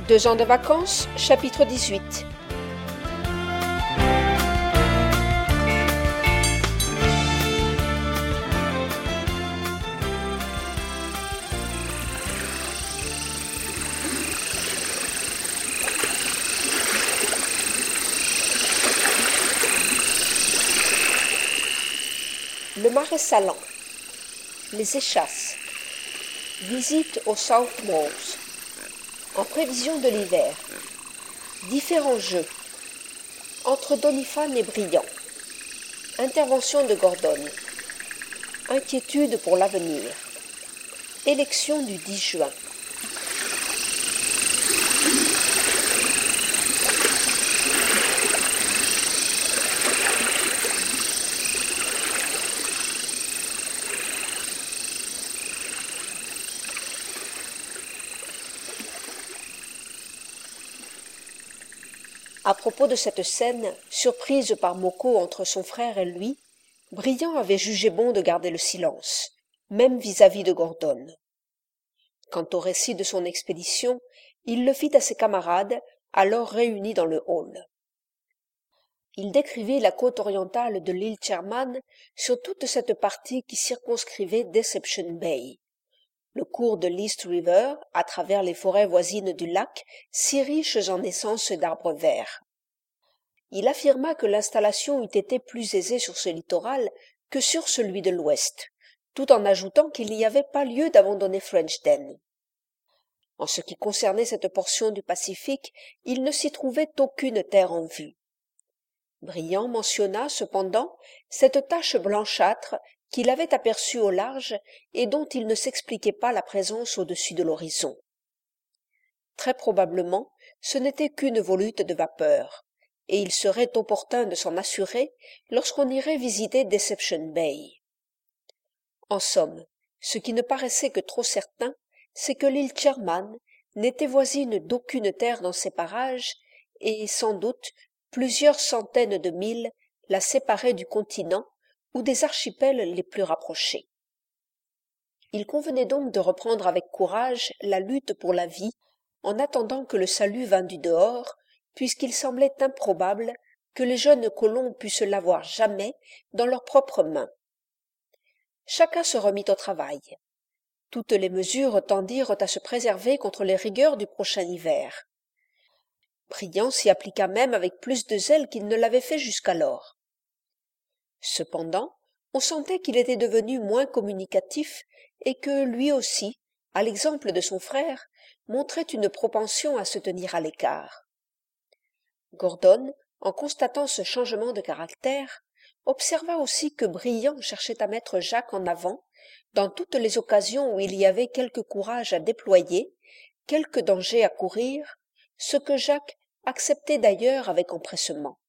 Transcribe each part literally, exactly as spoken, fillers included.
Deux ans de vacances, chapitre dix-huit. Le marais salant, les échasses, visite au South Mowes, en prévision de l'hiver, différents jeux, entre Doniphan et Briand, intervention de Gordon, inquiétude pour l'avenir, élection du dix juin. À propos de cette scène, surprise par Moko entre son frère et lui, Briand avait jugé bon de garder le silence, même vis-à-vis de Gordon. Quant au récit de son expédition, il le fit à ses camarades, alors réunis dans le hall. Il décrivit la côte orientale de l'île Sherman sur toute cette partie qui circonscrivait Deception Bay, le cours de l'East River, à travers les forêts voisines du lac, si riches en essences d'arbres verts. Il affirma que l'installation eût été plus aisée sur ce littoral que sur celui de l'ouest, tout en ajoutant qu'il n'y avait pas lieu d'abandonner Frenchden. En ce qui concernait cette portion du Pacifique, il ne s'y trouvait aucune terre en vue. Briand mentionna, cependant, cette tache blanchâtre qu'il avait aperçue au large et dont il ne s'expliquait pas la présence au-dessus de l'horizon. Très probablement, ce n'était qu'une volute de vapeur, et il serait opportun de s'en assurer lorsqu'on irait visiter Deception Bay. En somme, ce qui ne paraissait que trop certain, c'est que l'île Sherman n'était voisine d'aucune terre dans ces parages, et sans doute plusieurs centaines de milles la séparaient du continent ou des archipels les plus rapprochés. Il convenait donc de reprendre avec courage la lutte pour la vie, en attendant que le salut vînt du dehors, puisqu'il semblait improbable que les jeunes colons pussent l'avoir jamais dans leurs propres mains. Chacun se remit au travail. Toutes les mesures tendirent à se préserver contre les rigueurs du prochain hiver. Briand s'y appliqua même avec plus de zèle qu'il ne l'avait fait jusqu'alors. Cependant, on sentait qu'il était devenu moins communicatif et que lui aussi, à l'exemple de son frère, montrait une propension à se tenir à l'écart. Gordon, en constatant ce changement de caractère, observa aussi que Briand cherchait à mettre Jacques en avant dans toutes les occasions où il y avait quelque courage à déployer, quelque danger à courir, ce que Jacques acceptait d'ailleurs avec empressement.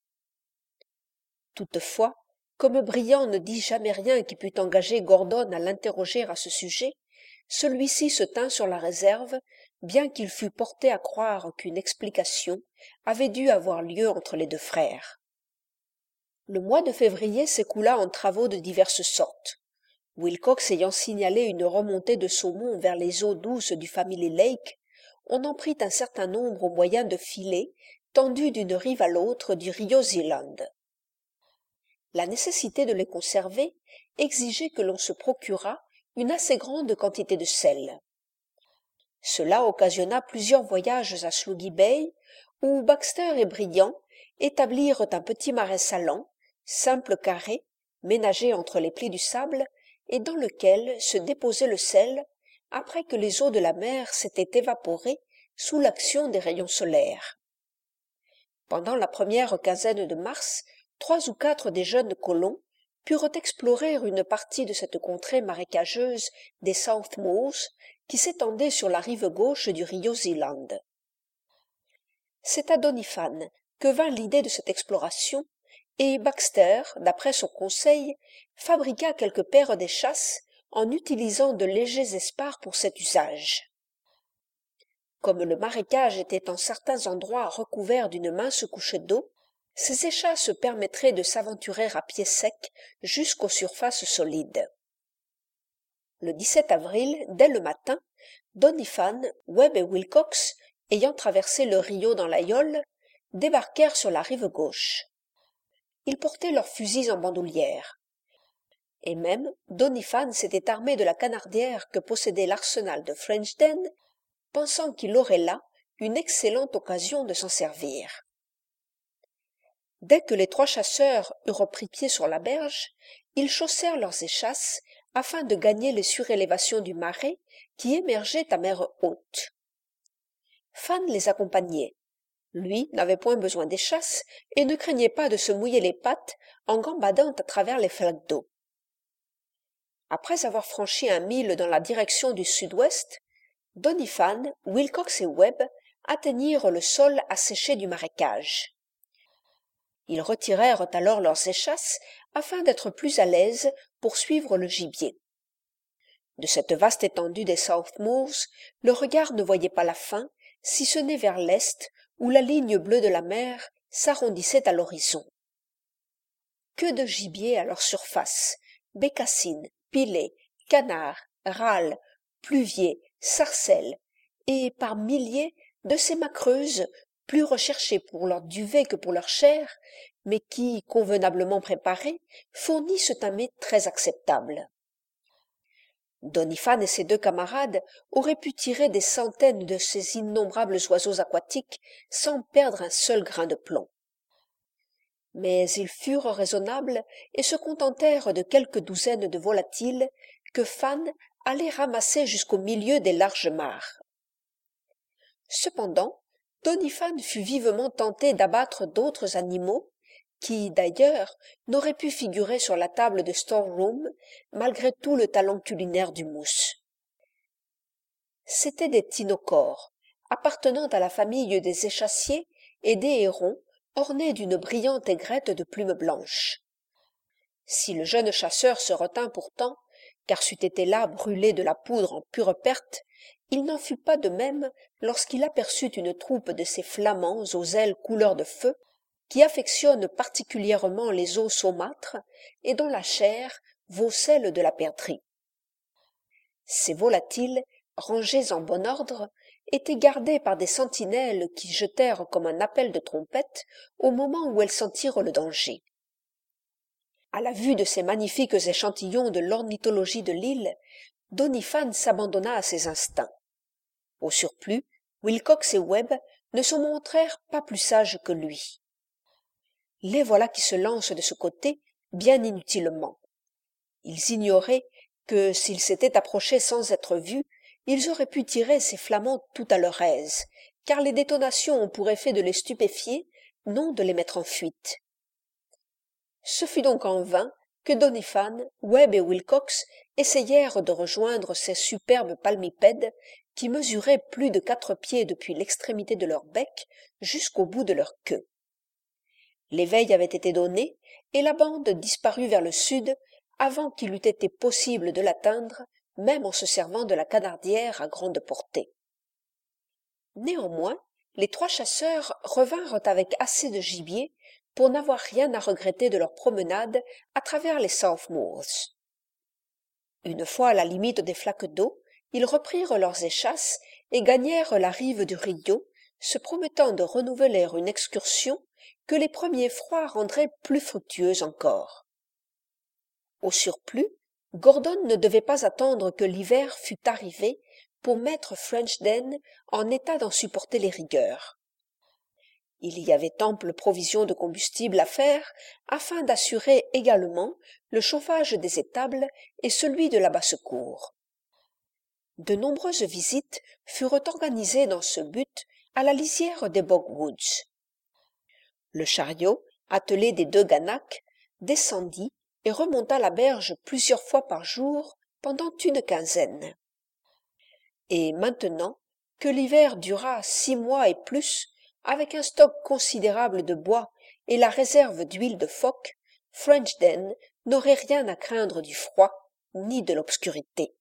Toutefois, comme Briand ne dit jamais rien qui pût engager Gordon à l'interroger à ce sujet, celui-ci se tint sur la réserve, bien qu'il fût porté à croire qu'une explication avait dû avoir lieu entre les deux frères. Le mois de février s'écoula en travaux de diverses sortes. Wilcox ayant signalé une remontée de saumon vers les eaux douces du Family Lake, on en prit un certain nombre au moyen de filets tendus d'une rive à l'autre du Rio Zealand. La nécessité de les conserver exigeait que l'on se procurât une assez grande quantité de sel. Cela occasionna plusieurs voyages à Sluggy Bay, où Baxter et Briand établirent un petit marais salant, simple carré, ménagé entre les plis du sable, et dans lequel se déposait le sel après que les eaux de la mer s'étaient évaporées sous l'action des rayons solaires. Pendant la première quinzaine de mars, trois ou quatre des jeunes colons purent explorer une partie de cette contrée marécageuse des South Mowes qui s'étendait sur la rive gauche du Rio Zealand. C'est à Doniphan que vint l'idée de cette exploration, et Baxter, d'après son conseil, fabriqua quelques paires d'échasses en utilisant de légers espars pour cet usage. Comme le marécage était en certains endroits recouvert d'une mince couche d'eau, ces échasses permettraient de s'aventurer à pied sec jusqu'aux surfaces solides. Le dix-sept avril, dès le matin, Doniphan, Webb et Wilcox ayant traversé le Rio dans la Yole, débarquèrent sur la rive gauche. Ils portaient leurs fusils en bandoulière. Et même Doniphan s'était armé de la canardière que possédait l'arsenal de Frenchden, pensant qu'il aurait là une excellente occasion de s'en servir. Dès que les trois chasseurs eurent pris pied sur la berge, ils chaussèrent leurs échasses afin de gagner les surélévations du marais qui émergeaient à mer haute. Fan les accompagnait. Lui n'avait point besoin d'échasses et ne craignait pas de se mouiller les pattes en gambadant à travers les flaques d'eau. Après avoir franchi un mille dans la direction du sud-ouest, Doniphan, Wilcox et Webb atteignirent le sol asséché du marécage. Ils retirèrent alors leurs échasses afin d'être plus à l'aise pour suivre le gibier. De cette vaste étendue des South Moors, le regard ne voyait pas la fin, si ce n'est vers l'est, où la ligne bleue de la mer s'arrondissait à l'horizon. Que de gibier à leur surface, bécassines, pilets, canards, râles, pluviers, sarcelles, et par milliers de ces macreuses, plus recherchées pour leur duvet que pour leur chair, mais qui, convenablement préparées, fournissent un mets très acceptable. Doniphan et ses deux camarades auraient pu tirer des centaines de ces innombrables oiseaux aquatiques sans perdre un seul grain de plomb. Mais ils furent raisonnables et se contentèrent de quelques douzaines de volatiles que Fan allait ramasser jusqu'au milieu des larges mares. Cependant, Doniphan fut vivement tenté d'abattre d'autres animaux qui, d'ailleurs, n'auraient pu figurer sur la table de store-room malgré tout le talent culinaire du mousse. C'étaient des thinocores, appartenant à la famille des échassiers et des hérons, ornés d'une brillante aigrette de plumes blanches. Si le jeune chasseur se retint pourtant, car c'eût été là brûler de la poudre en pure perte, il n'en fut pas de même lorsqu'il aperçut une troupe de ces flamands aux ailes couleur de feu, qui affectionnent particulièrement les os saumâtres et dont la chair vaut celle de la perdrix. Ces volatiles, rangés en bon ordre, étaient gardés par des sentinelles qui jetèrent comme un appel de trompette au moment où elles sentirent le danger. À la vue de ces magnifiques échantillons de l'ornithologie de l'île, Doniphan s'abandonna à ses instincts. Au surplus, Wilcox et Webb ne se montrèrent pas plus sages que lui. Les voilà qui se lancent de ce côté, bien inutilement. Ils ignoraient que, s'ils s'étaient approchés sans être vus, ils auraient pu tirer ces flamands tout à leur aise, car les détonations ont pour effet de les stupéfier, non de les mettre en fuite. Ce fut donc en vain que Doniphan, Webb et Wilcox essayèrent de rejoindre ces superbes palmipèdes qui mesuraient plus de quatre pieds depuis l'extrémité de leur bec jusqu'au bout de leur queue. L'éveil avait été donné, et la bande disparut vers le sud avant qu'il eût été possible de l'atteindre, même en se servant de la canardière à grande portée. Néanmoins, les trois chasseurs revinrent avec assez de gibier pour n'avoir rien à regretter de leur promenade à travers les South Moors. Une fois à la limite des flaques d'eau, ils reprirent leurs échasses et gagnèrent la rive du Rio, se promettant de renouveler une excursion que les premiers froids rendraient plus fructueuse encore. Au surplus, Gordon ne devait pas attendre que l'hiver fût arrivé pour mettre Frenchden en état d'en supporter les rigueurs. Il y avait ample provision de combustible à faire afin d'assurer également le chauffage des étables et celui de la basse-cour. De nombreuses visites furent organisées dans ce but à la lisière des Bogwoods. Le chariot, attelé des deux Gannacks, descendit et remonta la berge plusieurs fois par jour pendant une quinzaine. Et maintenant que l'hiver dura six mois et plus, avec un stock considérable de bois et la réserve d'huile de phoque, Frenchden n'aurait rien à craindre du froid ni de l'obscurité.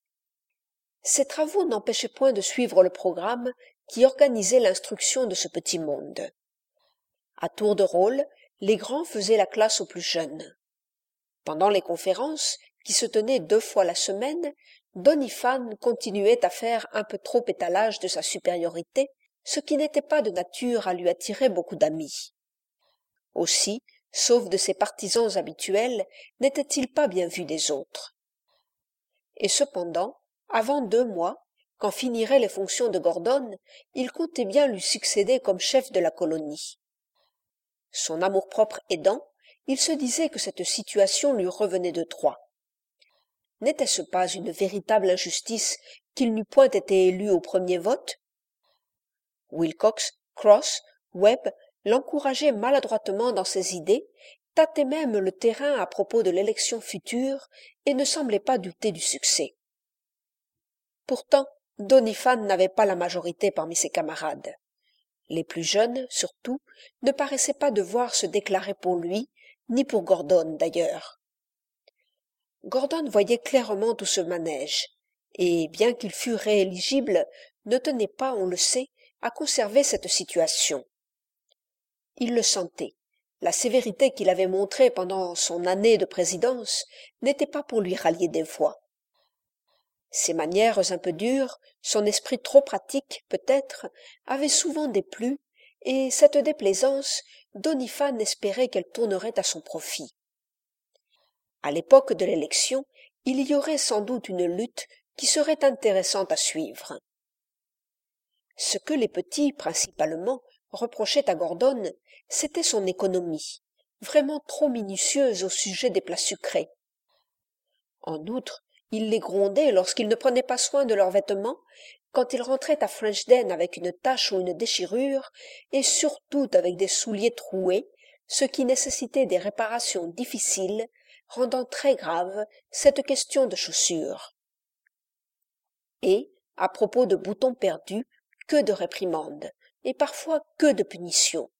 Ces travaux n'empêchaient point de suivre le programme qui organisait l'instruction de ce petit monde. À tour de rôle, les grands faisaient la classe aux plus jeunes. Pendant les conférences, qui se tenaient deux fois la semaine, Doniphan continuait à faire un peu trop étalage de sa supériorité, ce qui n'était pas de nature à lui attirer beaucoup d'amis. Aussi, sauf de ses partisans habituels, n'était-il pas bien vu des autres. Et cependant, avant deux mois, quand finiraient les fonctions de Gordon, il comptait bien lui succéder comme chef de la colonie. Son amour-propre aidant, il se disait que cette situation lui revenait de droit. N'était-ce pas une véritable injustice qu'il n'eût point été élu au premier vote? Wilcox, Cross, Webb l'encourageaient maladroitement dans ses idées, tâtaient même le terrain à propos de l'élection future et ne semblaient pas douter du succès. Pourtant, Doniphan n'avait pas la majorité parmi ses camarades. Les plus jeunes, surtout, ne paraissaient pas devoir se déclarer pour lui, ni pour Gordon d'ailleurs. Gordon voyait clairement tout ce manège, et bien qu'il fût rééligible, ne tenait pas, on le sait, à conserver cette situation. Il le sentait. La sévérité qu'il avait montrée pendant son année de présidence n'était pas pour lui rallier des voix. Ses manières un peu dures, son esprit trop pratique, peut-être, avaient souvent déplu, et cette déplaisance, Doniphan espérait qu'elle tournerait à son profit. À l'époque de l'élection, il y aurait sans doute une lutte qui serait intéressante à suivre. Ce que les petits, principalement, reprochaient à Gordon, c'était son économie, vraiment trop minutieuse au sujet des plats sucrés. En outre, il les grondait lorsqu'ils ne prenaient pas soin de leurs vêtements, quand ils rentraient à Frenchden avec une tache ou une déchirure, et surtout avec des souliers troués, ce qui nécessitait des réparations difficiles, rendant très grave cette question de chaussures. Et, à propos de boutons perdus, que de réprimandes, et parfois que de punitions.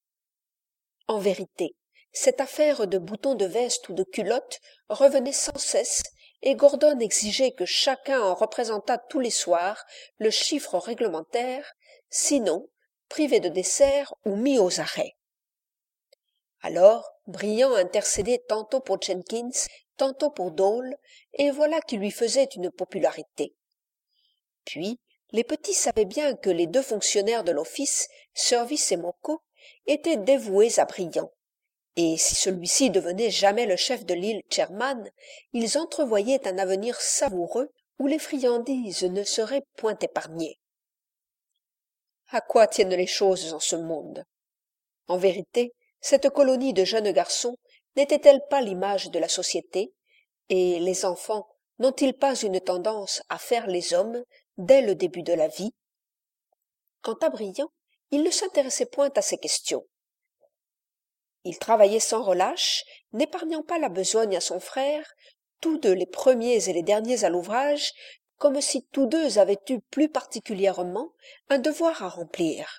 En vérité, cette affaire de boutons de veste ou de culotte revenait sans cesse, et Gordon exigeait que chacun en représentât tous les soirs le chiffre réglementaire, sinon privé de dessert ou mis aux arrêts. Alors, Briand intercédait tantôt pour Jenkins, tantôt pour Dole, et voilà qui lui faisait une popularité. Puis, les petits savaient bien que les deux fonctionnaires de l'office, Service et Moko, étaient dévoués à Briand, et si celui-ci devenait jamais le chef de l'île Sherman, ils entrevoyaient un avenir savoureux où les friandises ne seraient point épargnées. À quoi tiennent les choses en ce monde? En vérité, cette colonie de jeunes garçons n'était-elle pas l'image de la société, et les enfants n'ont-ils pas une tendance à faire les hommes dès le début de la vie? Quant à Briand, il ne s'intéressait point à ces questions. Il travaillait sans relâche, n'épargnant pas la besogne à son frère, tous deux les premiers et les derniers à l'ouvrage, comme si tous deux avaient eu plus particulièrement un devoir à remplir.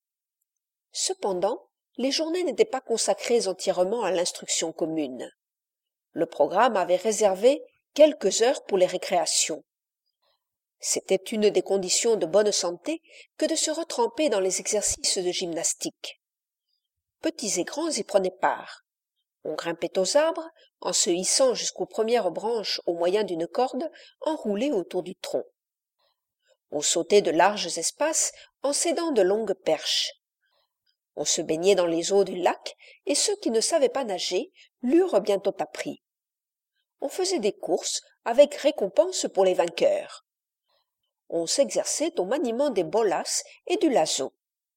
Cependant, les journées n'étaient pas consacrées entièrement à l'instruction commune. Le programme avait réservé quelques heures pour les récréations. C'était une des conditions de bonne santé que de se retremper dans les exercices de gymnastique. Petits et grands y prenaient part. On grimpait aux arbres, en se hissant jusqu'aux premières branches au moyen d'une corde enroulée autour du tronc. On sautait de larges espaces en s'aidant de longues perches. On se baignait dans les eaux du lac, et ceux qui ne savaient pas nager l'eurent bientôt appris. On faisait des courses avec récompense pour les vainqueurs. On s'exerçait au maniement des bolas et du lasso.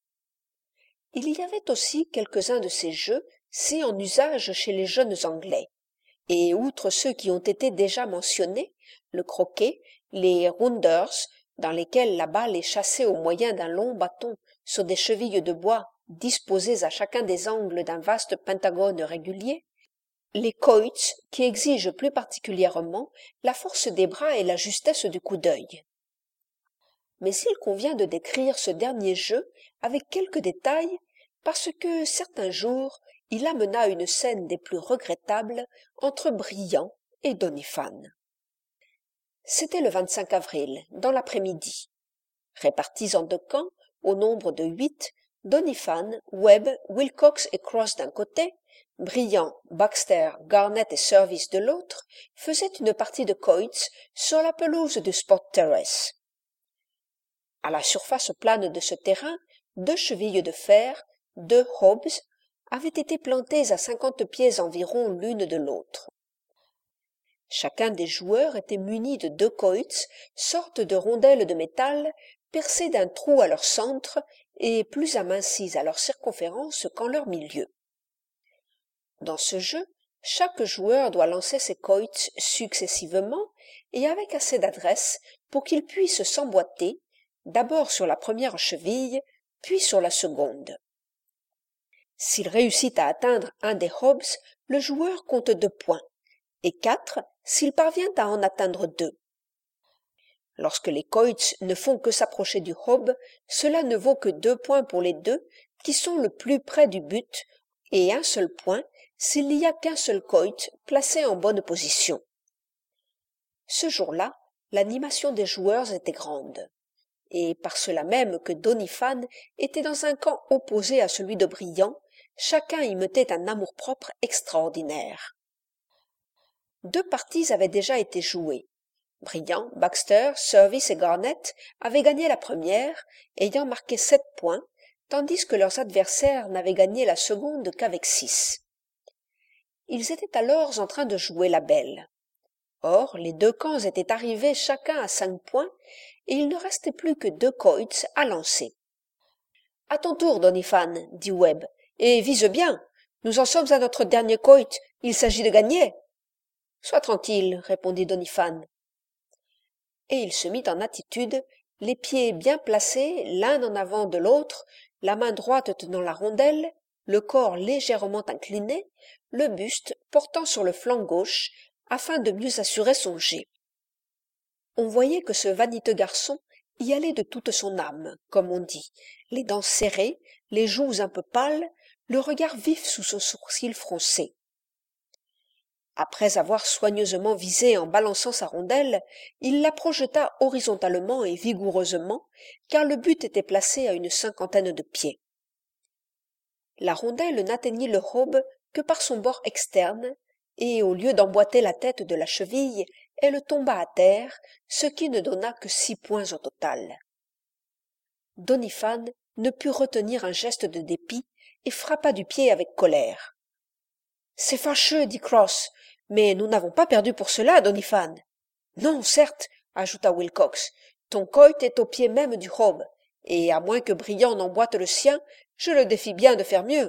Il y avait aussi quelques-uns de ces jeux si en usage chez les jeunes Anglais, et outre ceux qui ont été déjà mentionnés, le croquet, les rounders, dans lesquels la balle est chassée au moyen d'un long bâton sur des chevilles de bois disposées à chacun des angles d'un vaste pentagone régulier, les quoits, qui exigent plus particulièrement la force des bras et la justesse du coup d'œil. Mais il convient de décrire ce dernier jeu avec quelques détails, parce que certains jours il amena une scène des plus regrettables entre Briand et Doniphan. C'était le vingt-cinq avril, dans l'après-midi. Répartis en deux camps, au nombre de huit, Doniphan, Webb, Wilcox et Cross d'un côté, Briand, Baxter, Garnett et Service de l'autre, faisaient une partie de quoits sur la pelouse du Sport Terrace. À la surface plane de ce terrain deux chevilles de fer, deux hobs, avaient été plantées à cinquante pieds environ l'une de l'autre. Chacun des joueurs était muni de deux quoits, sortes de rondelles de métal, percées d'un trou à leur centre et plus amincies à leur circonférence qu'en leur milieu. Dans ce jeu, chaque joueur doit lancer ses quoits successivement et avec assez d'adresse pour qu'il puisse s'emboîter, d'abord sur la première cheville, puis sur la seconde. S'il réussit à atteindre un des hobs, le joueur compte deux points, et quatre s'il parvient à en atteindre deux. Lorsque les quoits ne font que s'approcher du hob, cela ne vaut que deux points pour les deux qui sont le plus près du but, et un seul point s'il n'y a qu'un seul quoit placé en bonne position. Ce jour-là, l'animation des joueurs était grande, et par cela même que Doniphan était dans un camp opposé à celui de Brillant, chacun y mettait un amour-propre extraordinaire. Deux parties avaient déjà été jouées. Brillant, Baxter, Service et Garnett avaient gagné la première, ayant marqué sept points, tandis que leurs adversaires n'avaient gagné la seconde qu'avec six. Ils étaient alors en train de jouer la belle. Or, les deux camps étaient arrivés chacun à cinq points, et il ne restait plus que deux quoits à lancer. « À ton tour, Doniphan, dit Webb, et vise bien. Nous en sommes à notre dernier quoit, il s'agit de gagner. »« Sois tranquille, répondit Doniphan. Et il se mit en attitude, les pieds bien placés, l'un en avant de l'autre, la main droite tenant la rondelle, le corps légèrement incliné, le buste portant sur le flanc gauche, afin de mieux assurer son jet. On voyait que ce vaniteux garçon y allait de toute son âme, comme on dit, les dents serrées, les joues un peu pâles, le regard vif sous son sourcil froncé. Après avoir soigneusement visé en balançant sa rondelle, il la projeta horizontalement et vigoureusement, car le but était placé à une cinquantaine de pieds. La rondelle n'atteignit le hob que par son bord externe, et au lieu d'emboîter la tête de la cheville, elle tomba à terre, ce qui ne donna que six points au total. Doniphan ne put retenir un geste de dépit et frappa du pied avec colère. « C'est fâcheux, dit Cross, mais nous n'avons pas perdu pour cela, Doniphan. »« Non, certes, ajouta Wilcox, ton quoit est au pied même du hob, et à moins que Brillant n'emboîte le sien, je le défie bien de faire mieux. »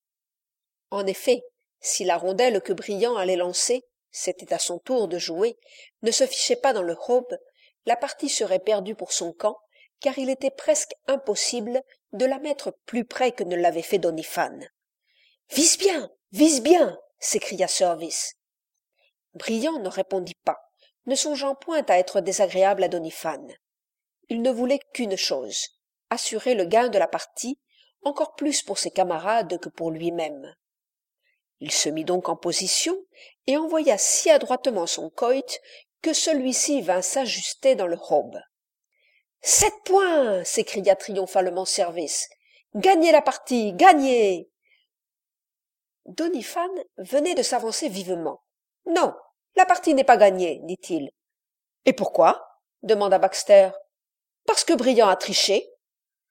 En effet, si la rondelle que Brillant allait lancer, c'était à son tour de jouer, ne se fichait pas dans le hob, la partie serait perdue pour son camp, car il était presque impossible de la mettre plus près que ne l'avait fait Doniphan. « Vise bien, vise bien !» s'écria Service. Brillant ne répondit pas, ne songeant point à être désagréable à Doniphan. Il ne voulait qu'une chose, assurer le gain de la partie, encore plus pour ses camarades que pour lui-même. Il se mit donc en position et envoya si adroitement son quoit que celui-ci vint s'ajuster dans le hob. « Sept points !» s'écria triomphalement Service. « Gagnez la partie, gagnez !» Doniphan venait de s'avancer vivement. « Non, la partie n'est pas gagnée, dit-il. »« Et pourquoi ?» demanda Baxter. « Parce que Brillant a triché. »« Triché ?»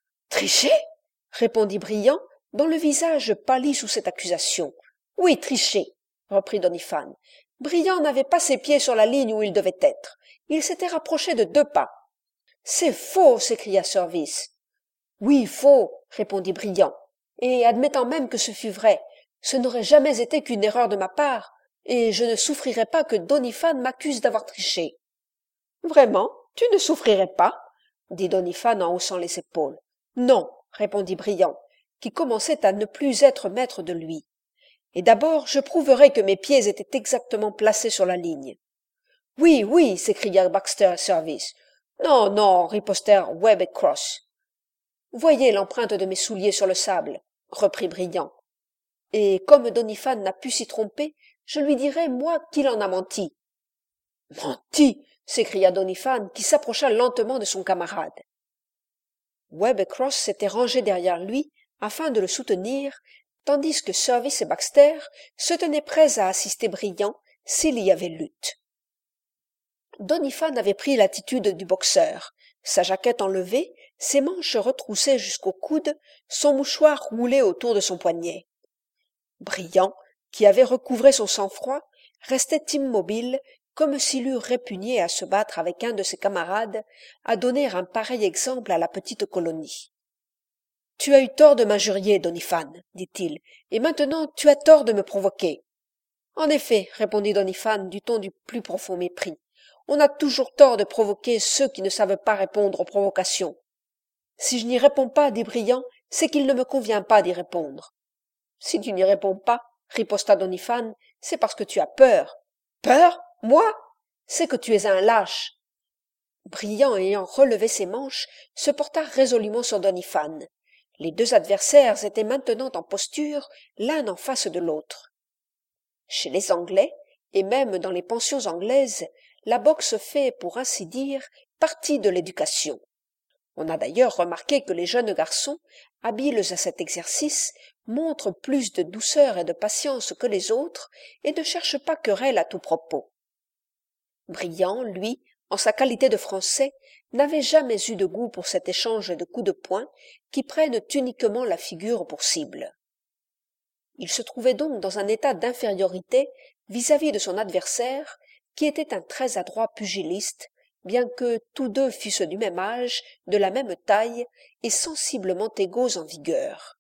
répondit Brillant, dont le visage pâlit sous cette accusation. « Oui, triché, » reprit Doniphan. « Brillant n'avait pas ses pieds sur la ligne où il devait être. Il s'était rapproché de deux pas. »« C'est faux !» s'écria Service. « Oui, faux !» répondit Brillant. « Et admettant même que ce fût vrai, ce n'aurait jamais été qu'une erreur de ma part, et je ne souffrirais pas que Doniphan m'accuse d'avoir triché. »« Vraiment, tu ne souffrirais pas ?» dit Doniphan en haussant les épaules. « Non, » répondit Brillant, qui commençait à ne plus être maître de lui. « Et d'abord, je prouverai que mes pieds étaient exactement placés sur la ligne. »« Oui, oui !» s'écria Baxter à Service. « Non, non !» ripostèrent Webb et Cross. « Voyez l'empreinte de mes souliers sur le sable, » reprit Brillant. « Et comme Doniphan n'a pu s'y tromper, je lui dirai, moi, qu'il en a menti. »« Menti !» s'écria Doniphan, qui s'approcha lentement de son camarade. Webb et Cross s'étaient rangés derrière lui afin de le soutenir, tandis que Service et Baxter se tenaient prêts à assister Brillant s'il y avait lutte. Doniphan avait pris l'attitude du boxeur, sa jaquette enlevée, ses manches retroussaient jusqu'au coude, son mouchoir roulé autour de son poignet. Brillant, qui avait recouvré son sang-froid, restait immobile, comme s'il eût répugné à se battre avec un de ses camarades, à donner un pareil exemple à la petite colonie. « Tu as eu tort de m'injurier, Doniphan, dit-il, et maintenant tu as tort de me provoquer. »« En effet, répondit Doniphan du ton du plus profond mépris, on a toujours tort de provoquer ceux qui ne savent pas répondre aux provocations. Si je n'y réponds pas, dit Brillant, c'est qu'il ne me convient pas d'y répondre. »« Si tu n'y réponds pas, riposta Doniphan, c'est parce que tu as peur. »« Peur? Moi? C'est que tu es un lâche. » Brillant ayant relevé ses manches, se porta résolument sur Doniphan. Les deux adversaires étaient maintenant en posture, l'un en face de l'autre. Chez les Anglais, et même dans les pensions anglaises, la boxe fait, pour ainsi dire, partie de l'éducation. On a d'ailleurs remarqué que les jeunes garçons, habiles à cet exercice, montrent plus de douceur et de patience que les autres et ne cherchent pas querelle à tout propos. Brillant, lui, en sa qualité de Français, n'avait jamais eu de goût pour cet échange de coups de poing qui prennent uniquement la figure pour cible. Il se trouvait donc dans un état d'infériorité vis-à-vis de son adversaire, qui était un très adroit pugiliste, bien que tous deux fussent du même âge, de la même taille et sensiblement égaux en vigueur.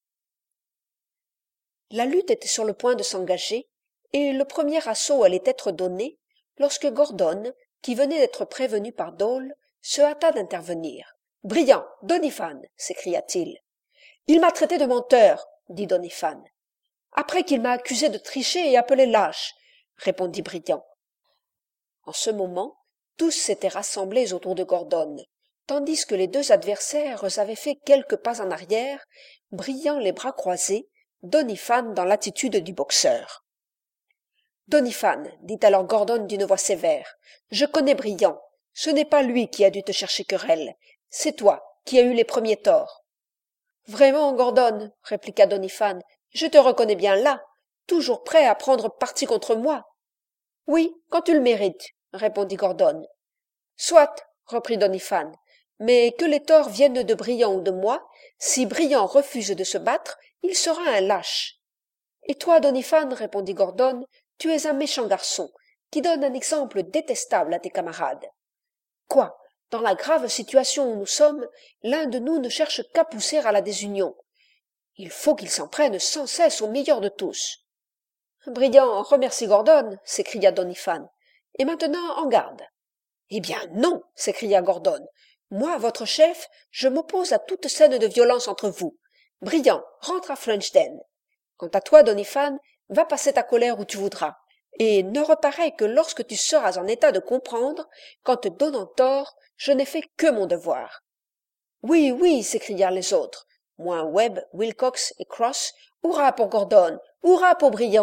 La lutte était sur le point de s'engager, et le premier assaut allait être donné, lorsque Gordon, qui venait d'être prévenu par Dole, se hâta d'intervenir. « Brillant, Doniphan !» s'écria-t-il. « Il m'a traité de menteur, » dit Doniphan. « Après qu'il m'a accusé de tricher et appelé lâche, » répondit Brillant. En ce moment, tous s'étaient rassemblés autour de Gordon, tandis que les deux adversaires avaient fait quelques pas en arrière, Brillant les bras croisés, Doniphan dans l'attitude du boxeur. « Doniphan, dit alors Gordon d'une voix sévère, je connais Brillant. Ce n'est pas lui qui a dû te chercher querelle, c'est toi qui as eu les premiers torts. »« Vraiment, Gordon, répliqua Doniphan, je te reconnais bien là, toujours prêt à prendre parti contre moi. »« Oui, quand tu le mérites, répondit Gordon. »« Soit, reprit Doniphan, mais que les torts viennent de Brillant ou de moi, si Brillant refuse de se battre, il sera un lâche. »« Et toi, Doniphan, répondit Gordon, tu es un méchant garçon, qui donne un exemple détestable à tes camarades. Quoi, dans la grave situation où nous sommes, l'un de nous ne cherche qu'à pousser à la désunion. Il faut qu'il s'en prenne sans cesse au meilleur de tous. »« Brillant remercie Gordon, s'écria Doniphan. Et maintenant, en garde. »« Eh bien non, s'écria Gordon. Moi, votre chef, je m'oppose à toute scène de violence entre vous. Brillant, rentre à Frenchden. Quant à toi, Doniphan, va passer ta colère où tu voudras, et ne reparais que lorsque tu seras en état de comprendre qu'en te donnant tort, je n'ai fait que mon devoir. »« Oui, oui, s'écrièrent les autres, moins Webb, Wilcox et Cross. Hurrah pour Gordon, hurrah pour Brillant. »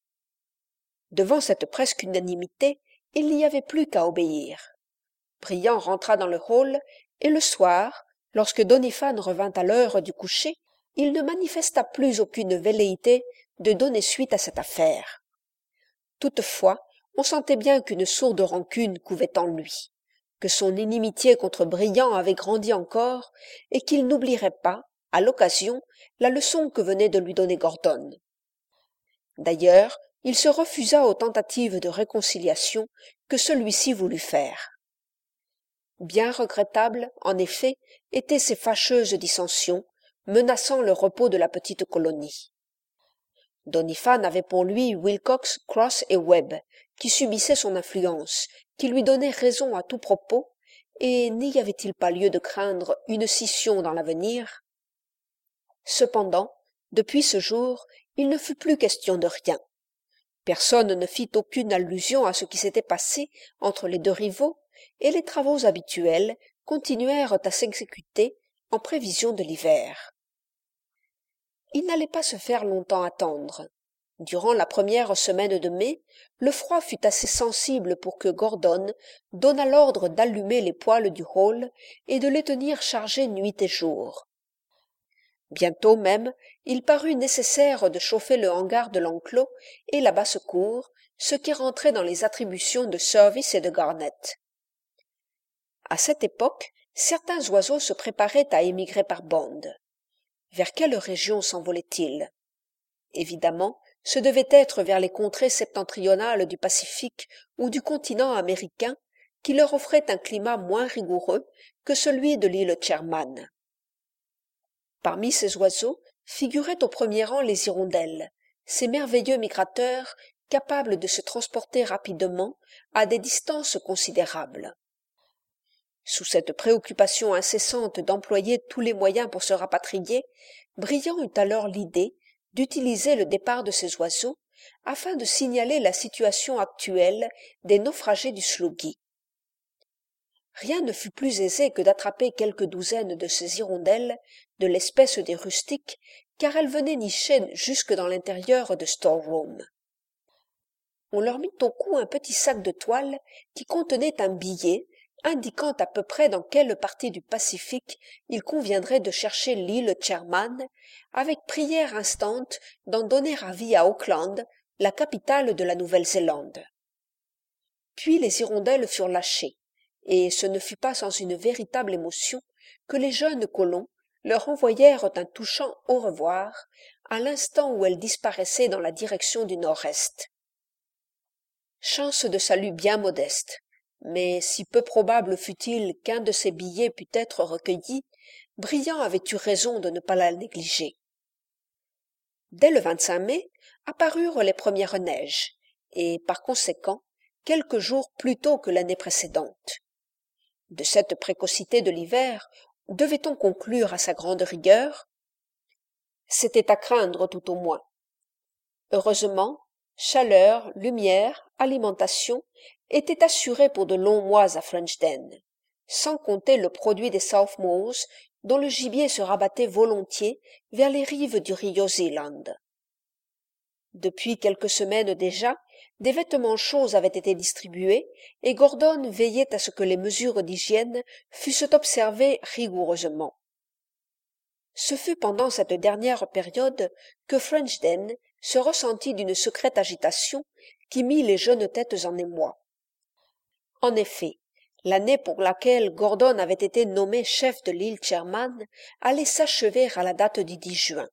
Devant cette presque unanimité, il n'y avait plus qu'à obéir. Brillant rentra dans le hall, et le soir, lorsque Doniphan revint à l'heure du coucher, il ne manifesta plus aucune velléité de donner suite à cette affaire. Toutefois, on sentait bien qu'une sourde rancune couvait en lui, que son inimitié contre Brillant avait grandi encore, et qu'il n'oublierait pas, à l'occasion, la leçon que venait de lui donner Gordon. D'ailleurs, il se refusa aux tentatives de réconciliation que celui-ci voulut faire. Bien regrettables, en effet, étaient ces fâcheuses dissensions, menaçant le repos de la petite colonie. Doniphan avait pour lui Wilcox, Cross et Webb, qui subissaient son influence, qui lui donnaient raison à tout propos, et n'y avait-il pas lieu de craindre une scission dans l'avenir? Cependant, depuis ce jour, il ne fut plus question de rien. Personne ne fit aucune allusion à ce qui s'était passé entre les deux rivaux, et les travaux habituels continuèrent à s'exécuter en prévision de l'hiver. Il n'allait pas se faire longtemps attendre. Durant la première semaine de mai, le froid fut assez sensible pour que Gordon donnât l'ordre d'allumer les poêles du hall et de les tenir chargés nuit et jour. Bientôt même, il parut nécessaire de chauffer le hangar de l'enclos et la basse-cour, ce qui rentrait dans les attributions de Service et de Garnett. À cette époque, certains oiseaux se préparaient à émigrer par bandes. Vers quelle région s'envolaient-ils? Évidemment, ce devait être vers les contrées septentrionales du Pacifique ou du continent américain, qui leur offrait un climat moins rigoureux que celui de l'île Sherman. Parmi ces oiseaux figuraient au premier rang les hirondelles, ces merveilleux migrateurs capables de se transporter rapidement à des distances considérables. Sous cette préoccupation incessante d'employer tous les moyens pour se rapatrier, Briand eut alors l'idée d'utiliser le départ de ces oiseaux afin de signaler la situation actuelle des naufragés du Sluggy. Rien ne fut plus aisé que d'attraper quelques douzaines de ces hirondelles de l'espèce des rustiques, car elles venaient nicher jusque dans l'intérieur de Storeroom. On leur mit au cou un petit sac de toile qui contenait un billet indiquant à peu près dans quelle partie du Pacifique il conviendrait de chercher l'île Sherman, avec prière instante d'en donner avis à Auckland, la capitale de la Nouvelle-Zélande. Puis les hirondelles furent lâchées, et ce ne fut pas sans une véritable émotion que les jeunes colons leur envoyèrent un touchant au revoir à l'instant où elles disparaissaient dans la direction du nord-est. Chance de salut bien modeste, mais si peu probable fût-il qu'un de ces billets pût être recueilli, Briand avait eu raison de ne pas la négliger. Dès le vingt-cinq mai apparurent les premières neiges, et par conséquent quelques jours plus tôt que l'année précédente. De cette précocité de l'hiver devait-on conclure à sa grande rigueur? C'était à craindre tout au moins. Heureusement, chaleur, lumière, alimentation étaient assurés pour de longs mois à Frenchden, sans compter le produit des Southmoors dont le gibier se rabattait volontiers vers les rives du Rio Zeeland. Depuis quelques semaines déjà, des vêtements chauds avaient été distribués et Gordon veillait à ce que les mesures d'hygiène fussent observées rigoureusement. Ce fut pendant cette dernière période que Frenchden se ressentit d'une secrète agitation qui mit les jeunes têtes en émoi. En effet, l'année pour laquelle Gordon avait été nommé chef de l'île Sherman allait s'achever à la date du dix juin.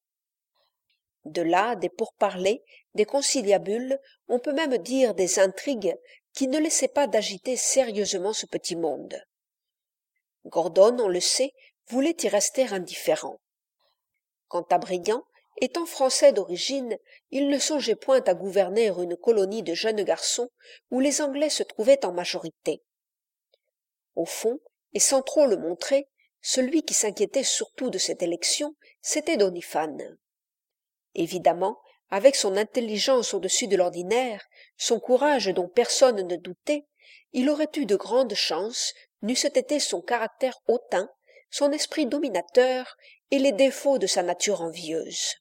De là, des pourparlers, des conciliabules, on peut même dire des intrigues, qui ne laissaient pas d'agiter sérieusement ce petit monde. Gordon, on le sait, voulait y rester indifférent. Quant à Briand, étant français d'origine, il ne songeait point à gouverner une colonie de jeunes garçons où les Anglais se trouvaient en majorité. Au fond, et sans trop le montrer, celui qui s'inquiétait surtout de cette élection, c'était Doniphan. Évidemment, avec son intelligence au-dessus de l'ordinaire, son courage dont personne ne doutait, il aurait eu de grandes chances, n'eussent été son caractère hautain, son esprit dominateur et les défauts de sa nature envieuse.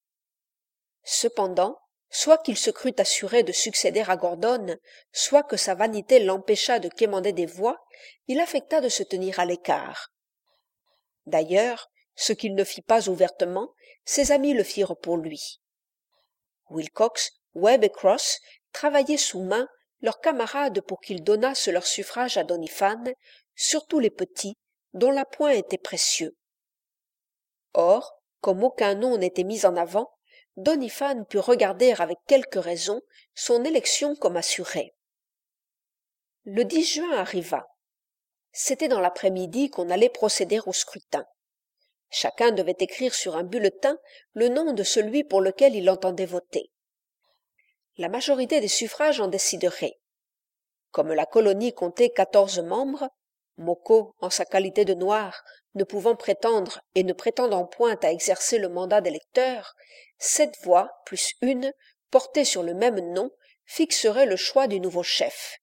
Cependant, soit qu'il se crût assuré de succéder à Gordon, soit que sa vanité l'empêcha de quémander des voix, il affecta de se tenir à l'écart. D'ailleurs, ce qu'il ne fit pas ouvertement, ses amis le firent pour lui. Wilcox, Webb et Cross travaillaient sous main leurs camarades pour qu'ils donnassent leur suffrage à Doniphan, surtout les petits, dont l'appoint était précieux. Or, comme aucun nom n'était mis en avant, Doniphan put regarder avec quelque raison son élection comme assurée. Le dix juin arriva. C'était dans l'après-midi qu'on allait procéder au scrutin. Chacun devait écrire sur un bulletin le nom de celui pour lequel il entendait voter. La majorité des suffrages en déciderait. Comme la colonie comptait quatorze membres, Moko, en sa qualité de noir, ne pouvant prétendre et ne prétendant point à exercer le mandat d'électeur, sept voix, plus une, portées sur le même nom, fixeraient le choix du nouveau chef.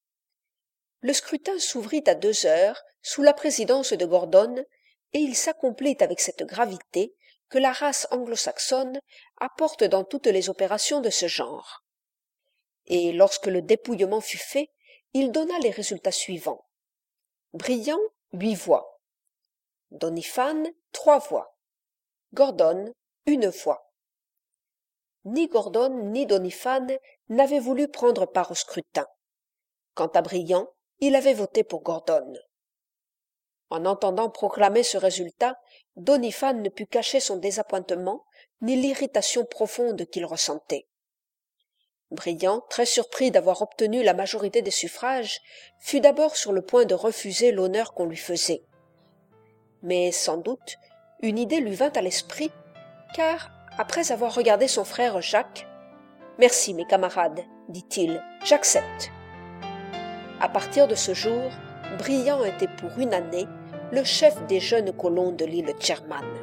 Le scrutin s'ouvrit à deux heures, sous la présidence de Gordon, et il s'accomplit avec cette gravité que la race anglo-saxonne apporte dans toutes les opérations de ce genre. Et lorsque le dépouillement fut fait, il donna les résultats suivants. Briand, huit voix. Doniphan, trois voix. Gordon, une voix. Ni Gordon ni Doniphan n'avaient voulu prendre part au scrutin. Quant à Briand, il avait voté pour Gordon. En entendant proclamer ce résultat, Doniphan ne put cacher son désappointement ni l'irritation profonde qu'il ressentait. Brillant, très surpris d'avoir obtenu la majorité des suffrages, fut d'abord sur le point de refuser l'honneur qu'on lui faisait. Mais sans doute, une idée lui vint à l'esprit, car, après avoir regardé son frère Jacques, « Merci, mes camarades, dit-il, j'accepte. » À partir de ce jour, Brillant était pour une année le chef des jeunes colons de l'île Tcherman.